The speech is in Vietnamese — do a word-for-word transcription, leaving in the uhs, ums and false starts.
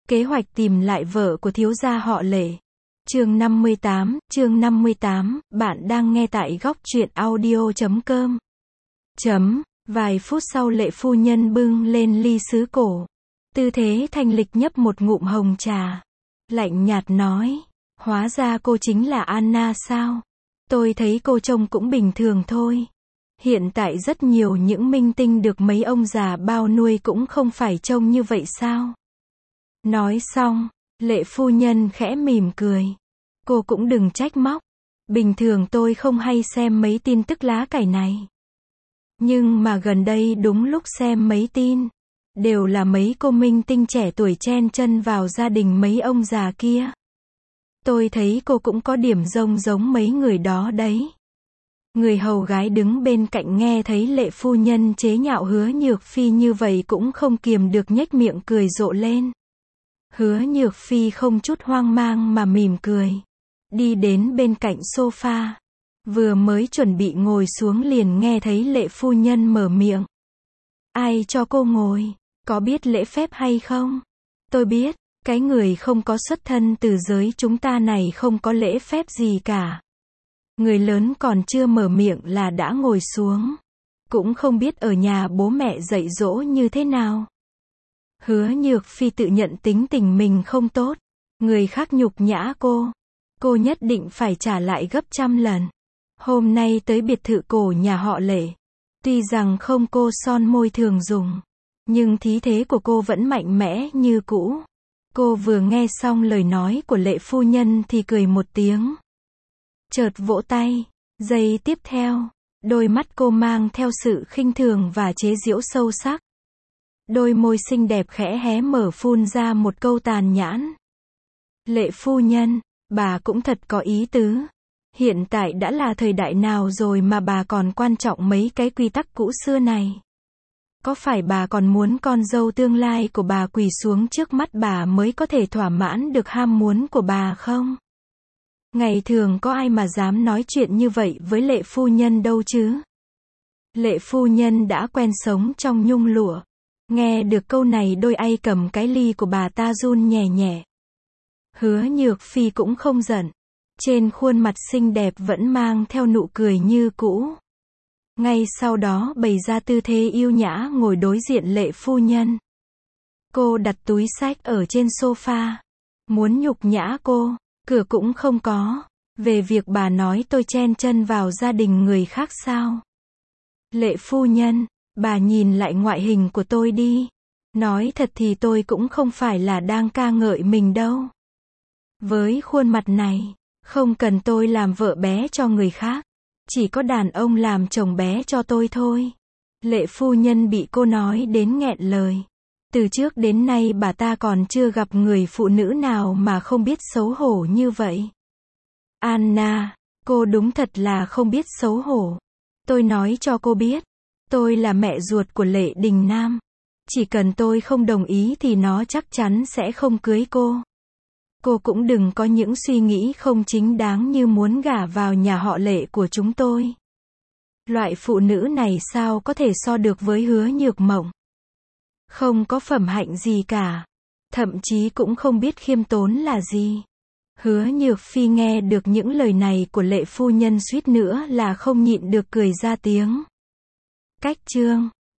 Kế hoạch tìm lại vợ của thiếu gia họ Lệ. Chương năm mươi tám, chương năm mươi tám, bạn đang nghe tại góc truyện audio chấm com. Chấm, vài phút sau Lệ phu nhân bưng lên ly sứ cổ. Tư thế thanh lịch nhấp một ngụm hồng trà. Lạnh nhạt nói, hóa ra cô chính là Anna sao? Tôi thấy cô trông cũng bình thường thôi. Hiện tại rất nhiều những minh tinh được mấy ông già bao nuôi cũng không phải trông như vậy sao? Nói xong, Lệ phu nhân khẽ mỉm cười. Cô cũng đừng trách móc. Bình thường tôi không hay xem mấy tin tức lá cải này. Nhưng mà gần đây đúng lúc xem mấy tin, đều là mấy cô minh tinh trẻ tuổi chen chân vào gia đình mấy ông già kia. Tôi thấy cô cũng có điểm giống giống mấy người đó đấy. Người hầu gái đứng bên cạnh nghe thấy Lệ phu nhân chế nhạo Hứa Nhược Phi như vậy cũng không kiềm được nhếch miệng cười rộ lên. Hứa Nhược Phi không chút hoang mang mà mỉm cười. Đi đến bên cạnh sofa. Vừa mới chuẩn bị ngồi xuống liền nghe thấy Lệ phu nhân mở miệng. Ai cho cô ngồi? Có biết lễ phép hay không? Tôi biết, cái người không có xuất thân từ giới chúng ta này không có lễ phép gì cả. Người lớn còn chưa mở miệng là đã ngồi xuống. Cũng không biết ở nhà bố mẹ dạy dỗ như thế nào. Hứa Nhược Phi tự nhận tính tình mình không tốt. Người khác nhục nhã cô. Cô nhất định phải trả lại gấp trăm lần. Hôm nay tới biệt thự cổ nhà họ Lệ. Tuy rằng không cô son môi thường dùng. Nhưng khí thế của cô vẫn mạnh mẽ như cũ. Cô vừa nghe xong lời nói của Lệ phu nhân thì cười một tiếng. Chợt vỗ tay. Giây tiếp theo, đôi mắt cô mang theo sự khinh thường và chế giễu sâu sắc. Đôi môi xinh đẹp khẽ hé mở phun ra một câu tàn nhãn. Lệ phu nhân, bà cũng thật có ý tứ. Hiện tại đã là thời đại nào rồi mà bà còn quan trọng mấy cái quy tắc cũ xưa này? Có phải bà còn muốn con dâu tương lai của bà quỳ xuống trước mắt bà mới có thể thỏa mãn được ham muốn của bà không? Ngày thường có ai mà dám nói chuyện như vậy với Lệ phu nhân đâu chứ? Lệ phu nhân đã quen sống trong nhung lụa. Nghe được câu này đôi tay cầm cái ly của bà ta run nhẹ nhẹ. Hứa Nhược Phi cũng không giận. Trên khuôn mặt xinh đẹp vẫn mang theo nụ cười như cũ. Ngay sau đó bày ra tư thế yêu nhã ngồi đối diện Lệ phu nhân. Cô đặt túi xách ở trên sofa. Muốn nhục nhã cô, cửa cũng không có. Về việc bà nói tôi chen chân vào gia đình người khác sao? Lệ phu nhân, bà nhìn lại ngoại hình của tôi đi. Nói thật thì tôi cũng không phải là đang ca ngợi mình đâu. Với khuôn mặt này, không cần tôi làm vợ bé cho người khác. Chỉ có đàn ông làm chồng bé cho tôi thôi. Lệ phu nhân bị cô nói đến nghẹn lời. Từ trước đến nay bà ta còn chưa gặp người phụ nữ nào mà không biết xấu hổ như vậy. Anna, cô đúng thật là không biết xấu hổ. Tôi nói cho cô biết. Tôi là mẹ ruột của Lệ Đình Nam. Chỉ cần tôi không đồng ý thì nó chắc chắn sẽ không cưới cô. Cô cũng đừng có những suy nghĩ không chính đáng như muốn gả vào nhà họ Lệ của chúng tôi. Loại phụ nữ này sao có thể so được với Hứa Nhược Mộng. Không có phẩm hạnh gì cả. Thậm chí cũng không biết khiêm tốn là gì. Hứa Nhược Phi nghe được những lời này của Lệ phu nhân suýt nữa là không nhịn được cười ra tiếng. Cách chương